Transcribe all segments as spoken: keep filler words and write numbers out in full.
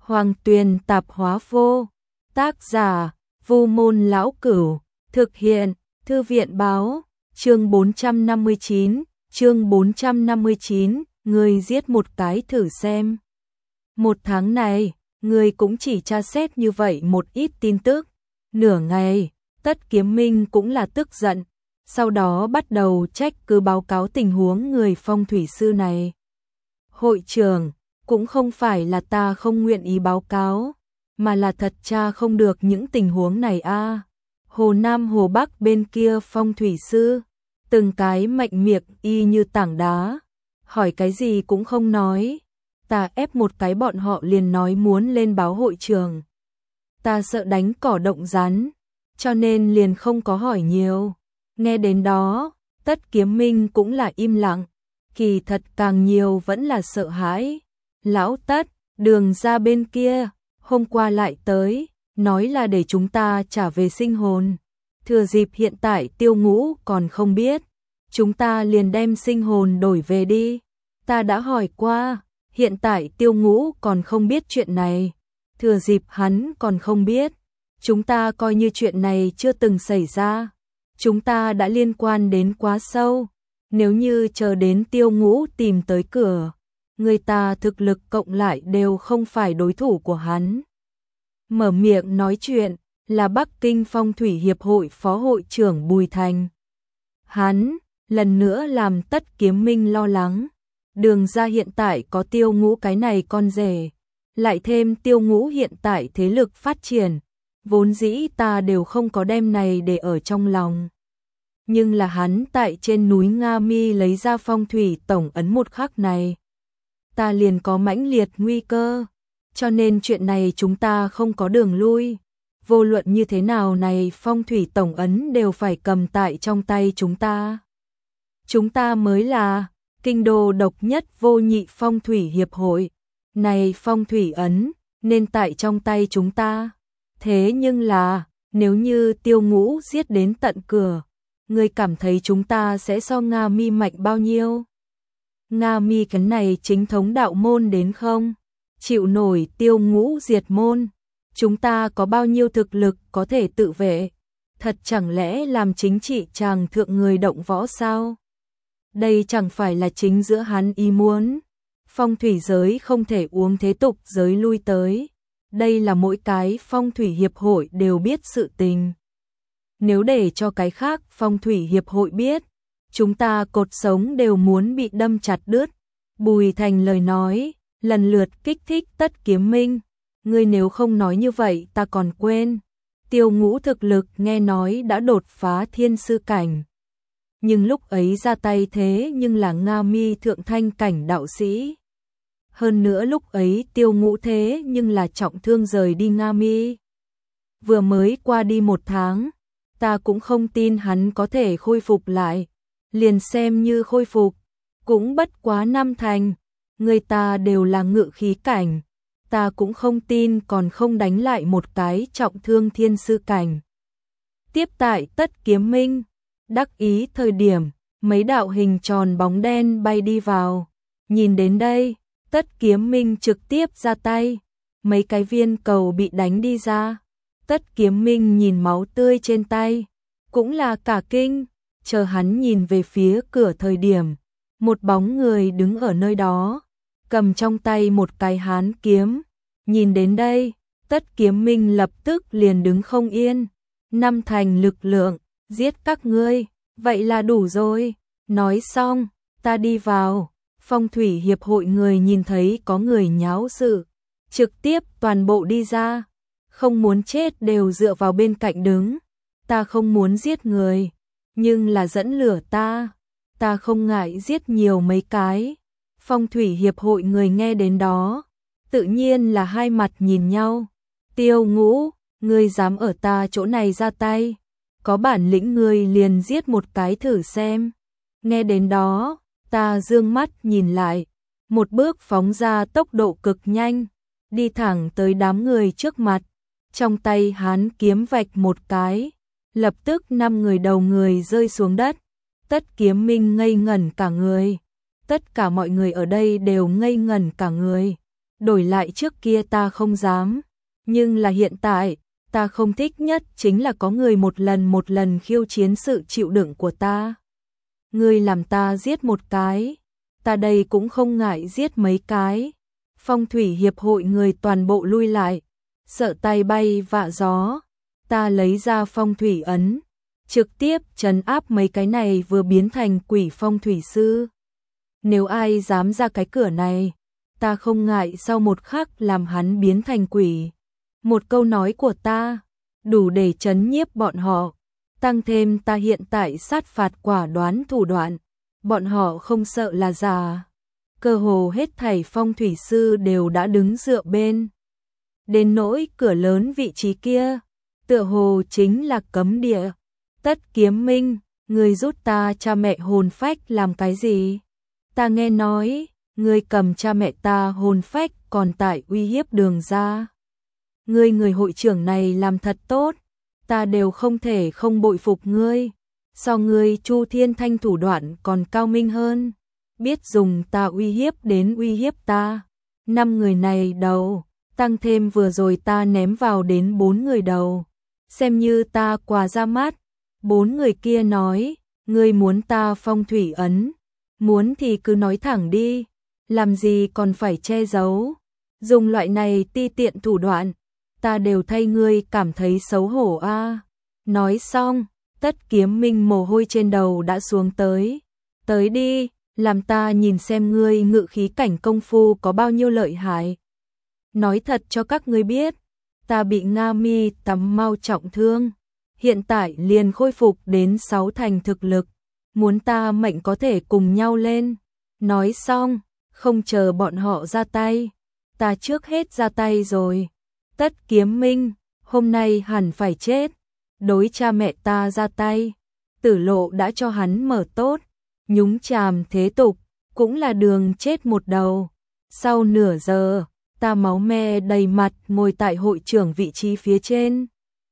Hoàng Tuyền Tạp Hóa Vô. Tác giả: Vu Môn Lão Cửu. Thực hiện: Thư viện báo. Chương bốn trăm năm mươi chín, chương bốn trăm năm mươi chín, ngươi giết một cái thử xem. Một tháng này, ngươi cũng chỉ tra xét như vậy một ít tin tức. Nửa ngày, Tất Kiếm Minh cũng là tức giận, sau đó bắt đầu trách cứ báo cáo tình huống người phong thủy sư này. Hội trưởng, cũng không phải là ta không nguyện ý báo cáo, mà là thật tra không được những tình huống này a. À. Hồ Nam Hồ Bắc bên kia phong thủy sư, từng cái mạnh miệng y như tảng đá, hỏi cái gì cũng không nói. Ta ép một cái bọn họ liền nói muốn lên báo hội trường. Ta sợ đánh cỏ động rắn, cho nên liền không có hỏi nhiều. Nghe đến đó, Tất Kiếm Minh cũng là im lặng, kỳ thật càng nhiều vẫn là sợ hãi. Lão Tất, Đường ra bên kia, hôm qua lại tới, nói là để chúng ta trả về sinh hồn. Thừa dịp hiện tại Tiêu Ngũ còn không biết, chúng ta liền đem sinh hồn đổi về đi. Ta đã hỏi qua, hiện tại Tiêu Ngũ còn không biết chuyện này. Thừa dịp hắn còn không biết, chúng ta coi như chuyện này chưa từng xảy ra. Chúng ta đã liên quan đến quá sâu. Nếu như chờ đến Tiêu Ngũ tìm tới cửa, người ta thực lực cộng lại đều không phải đối thủ của hắn. Mở miệng nói chuyện là Bắc Kinh Phong Thủy Hiệp hội Phó hội trưởng Bùi Thành. Hắn lần nữa làm Tất Kiếm Minh lo lắng. Đường ra hiện tại có Tiêu Ngũ cái này con rể, lại thêm Tiêu Ngũ hiện tại thế lực phát triển, vốn dĩ ta đều không có đem này để ở trong lòng. Nhưng là hắn tại trên núi Nga Mi lấy ra phong thủy tổng ấn một khắc này, ta liền có mãnh liệt nguy cơ, cho nên chuyện này chúng ta không có đường lui. Vô luận như thế nào này phong thủy tổng ấn đều phải cầm tại trong tay chúng ta. Chúng ta mới là kinh đô độc nhất vô nhị phong thủy hiệp hội. Này phong thủy ấn nên tại trong tay chúng ta. Thế nhưng là, nếu như Tiêu Ngũ giết đến tận cửa, ngươi cảm thấy chúng ta sẽ so Nga Mi mạnh bao nhiêu? Nga Mi cái này chính thống đạo môn đến không? Chịu nổi Tiêu Ngũ diệt môn? Chúng ta có bao nhiêu thực lực có thể tự vệ? Thật chẳng lẽ làm chính trị chàng thượng người động võ sao? Đây chẳng phải là chính giữa hắn ý muốn. Phong thủy giới không thể uống thế tục giới lui tới. Đây là mỗi cái phong thủy hiệp hội đều biết sự tình. Nếu để cho cái khác phong thủy hiệp hội biết, chúng ta cột sống đều muốn bị đâm chặt đứt. Bùi Thành lời nói, lần lượt kích thích Tất Kiếm Minh. Ngươi nếu không nói như vậy ta còn quên. Tiêu Ngũ thực lực nghe nói đã đột phá thiên sư cảnh. Nhưng lúc ấy ra tay thế nhưng là Nga Mi thượng thanh cảnh đạo sĩ. Hơn nữa lúc ấy Tiêu Ngũ thế nhưng là trọng thương rời đi Nga Mi. Vừa mới qua đi một tháng, ta cũng không tin hắn có thể khôi phục lại. Liền xem như khôi phục, cũng bất quá năm thành. Người ta đều là ngự khí cảnh, ta cũng không tin còn không đánh lại một cái trọng thương thiên sư cảnh. Tiếp tại Tất Kiếm Minh đắc ý thời điểm, mấy đạo hình tròn bóng đen bay đi vào. Nhìn đến đây, Tất Kiếm Minh trực tiếp ra tay, mấy cái viên cầu bị đánh đi ra. Tất Kiếm Minh nhìn máu tươi trên tay, cũng là cả kinh. Chờ hắn nhìn về phía cửa thời điểm, một bóng người đứng ở nơi đó, cầm trong tay một cái hán kiếm. Nhìn đến đây, Tất Kiếm Minh lập tức liền đứng không yên. Năm thành lực lượng, giết các ngươi, vậy là đủ rồi. Nói xong, ta đi vào. Phong thủy hiệp hội người nhìn thấy có người nháo sự, trực tiếp toàn bộ đi ra. Không muốn chết đều dựa vào bên cạnh đứng. Ta không muốn giết người, nhưng là dẫn lửa ta, ta không ngại giết nhiều mấy cái. Phong thủy hiệp hội người nghe đến đó, tự nhiên là hai mặt nhìn nhau. Tiêu Ngũ, ngươi dám ở ta chỗ này ra tay, có bản lĩnh ngươi liền giết một cái thử xem. Nghe đến đó, ta dương mắt nhìn lại, một bước phóng ra tốc độ cực nhanh, đi thẳng tới đám người trước mặt, trong tay hán kiếm vạch một cái, lập tức năm người đầu người rơi xuống đất. Tất Kiếm Minh ngây ngẩn cả người, tất cả mọi người ở đây đều ngây ngẩn cả người. đổi lại trước kia ta không dám, nhưng là hiện tại, ta không thích nhất chính là có người một lần một lần khiêu chiến sự chịu đựng của ta. Ngươi làm ta giết một cái, ta đây cũng không ngại giết mấy cái. Phong thủy hiệp hội người toàn bộ lui lại, sợ tay bay vạ gió, ta lấy ra phong thủy ấn, trực tiếp trấn áp mấy cái này vừa biến thành quỷ phong thủy sư. Nếu ai dám ra cái cửa này, ta không ngại sau một khắc làm hắn biến thành quỷ. Một câu nói của ta, đủ để trấn nhiếp bọn họ, tăng thêm ta hiện tại sát phạt quả đoán thủ đoạn, bọn họ không sợ là giả. Cơ hồ hết thảy phong thủy sư đều đã đứng dựa bên. Đến nỗi cửa lớn vị trí kia, tựa hồ chính là cấm địa. Tất Kiếm Minh, người rút ta cha mẹ hồn phách làm cái gì? Ta nghe nói, người cầm cha mẹ ta hồn phách còn tại uy hiếp Đường gia. Ngươi người hội trưởng này làm thật tốt, ta đều không thể không bội phục ngươi. So ngươi Chu Thiên Thanh thủ đoạn còn cao minh hơn, biết dùng ta uy hiếp đến uy hiếp ta. Năm người này đầu, tăng thêm vừa rồi ta ném vào đến bốn người đầu, xem như ta quà ra mắt. Bốn người kia nói, ngươi muốn ta phong thủy ấn, muốn thì cứ nói thẳng đi, làm gì còn phải che giấu. Dùng loại này ti tiện thủ đoạn, ta đều thay ngươi cảm thấy xấu hổ a. À. Nói xong, Tất Kiếm Minh mồ hôi trên đầu đã xuống tới. Tới đi, làm ta nhìn xem ngươi ngự khí cảnh công phu có bao nhiêu lợi hại. Nói thật cho các ngươi biết, ta bị Nga Mi tắm mau trọng thương, hiện tại liền khôi phục đến sáu thành thực lực, muốn ta mệnh có thể cùng nhau lên. Nói xong, không chờ bọn họ ra tay, ta trước hết ra tay rồi. Tất Kiếm Minh, hôm nay hẳn phải chết, đối cha mẹ ta ra tay, tử lộ đã cho hắn mở tốt, nhúng chàm thế tục, cũng là đường chết một đầu. Sau nửa giờ, ta máu me đầy mặt ngồi tại hội trưởng vị trí phía trên.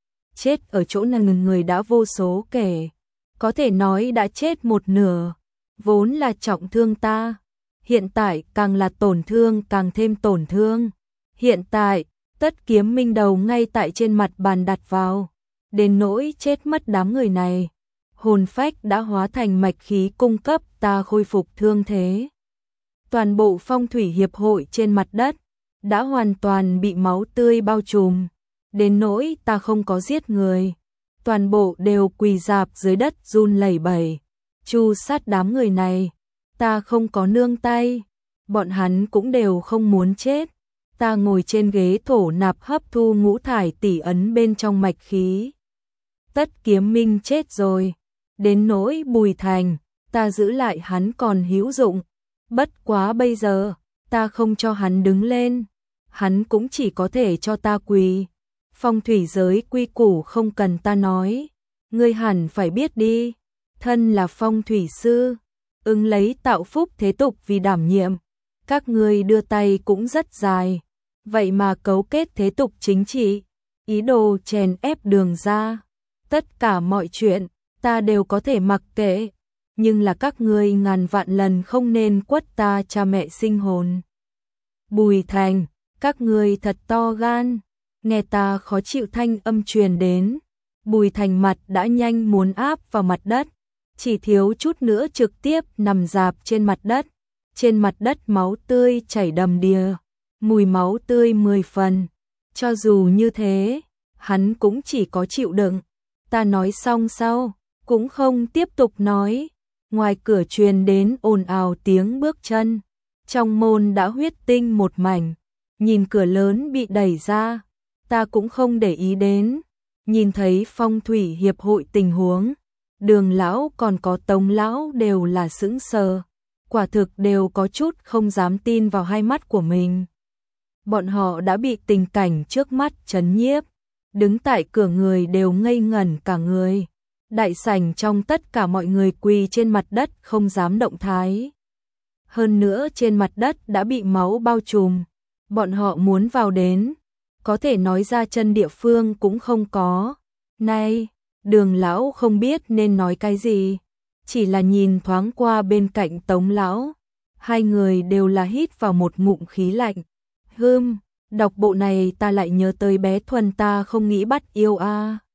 Chết ở chỗ này người đã vô số kể, có thể nói đã chết một nửa, vốn là trọng thương ta, hiện tại càng là tổn thương càng thêm tổn thương. Hiện tại, Tất Kiếm Minh đầu ngay tại trên mặt bàn đặt vào, đến nỗi chết mất đám người này. Hồn phách đã hóa thành mạch khí cung cấp ta khôi phục thương thế. Toàn bộ phong thủy hiệp hội trên mặt đất đã hoàn toàn bị máu tươi bao trùm, đến nỗi ta không có giết người, toàn bộ đều quỳ rạp dưới đất run lẩy bẩy, chu sát đám người này. Ta không có nương tay, bọn hắn cũng đều không muốn chết. Ta ngồi trên ghế thổ nạp hấp thu ngũ thải tỷ ấn bên trong mạch khí. Tất Kiếm Minh chết rồi, đến nỗi Bùi Thành, ta giữ lại hắn còn hữu dụng, bất quá bây giờ, ta không cho hắn đứng lên, hắn cũng chỉ có thể cho ta quỳ. Phong thủy giới quy củ không cần ta nói, ngươi hẳn phải biết đi, thân là phong thủy sư, ứng lấy tạo phúc thế tục vì đảm nhiệm, các ngươi đưa tay cũng rất dài, vậy mà cấu kết thế tục chính trị, ý đồ chèn ép Đường gia. Tất cả mọi chuyện, ta đều có thể mặc kệ, nhưng là các ngươi ngàn vạn lần không nên quất ta cha mẹ sinh hồn. Bùi Thành, các ngươi thật to gan, nghe ta khó chịu thanh âm truyền đến. Bùi Thành mặt đã nhanh muốn áp vào mặt đất, chỉ thiếu chút nữa trực tiếp nằm rạp trên mặt đất. Trên mặt đất máu tươi chảy đầm đìa, mùi máu tươi mười phần. Cho dù như thế, hắn cũng chỉ có chịu đựng. Ta nói xong sau, cũng không tiếp tục nói. Ngoài cửa truyền đến ồn ào tiếng bước chân, trong môn đã huyết tinh một mảnh. Nhìn cửa lớn bị đẩy ra, ta cũng không để ý đến. Nhìn thấy phong thủy hiệp hội tình huống, Đường lão còn có Tống lão đều là sững sờ, quả thực đều có chút không dám tin vào hai mắt của mình. Bọn họ đã bị tình cảnh trước mắt chấn nhiếp, đứng tại cửa người đều ngây ngẩn cả người. Đại sảnh trong tất cả mọi người quỳ trên mặt đất không dám động thái. Hơn nữa trên mặt đất đã bị máu bao trùm, bọn họ muốn vào đến, có thể nói ra chân địa phương cũng không có. Này, Đường lão không biết nên nói cái gì, chỉ là nhìn thoáng qua bên cạnh Tống lão, hai người đều là hít vào một ngụm khí lạnh, Hưm, đọc bộ này ta lại nhớ tới bé Thuần ta không nghĩ bắt yêu a.